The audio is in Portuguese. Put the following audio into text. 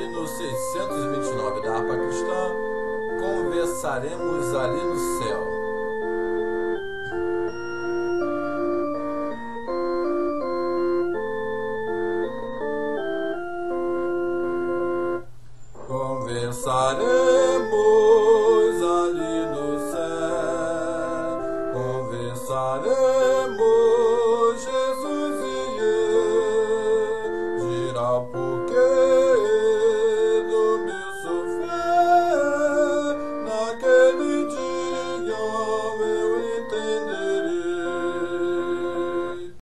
hoje no 629 da Harpa Cristã, conversaremos ali no céu. Conversaremos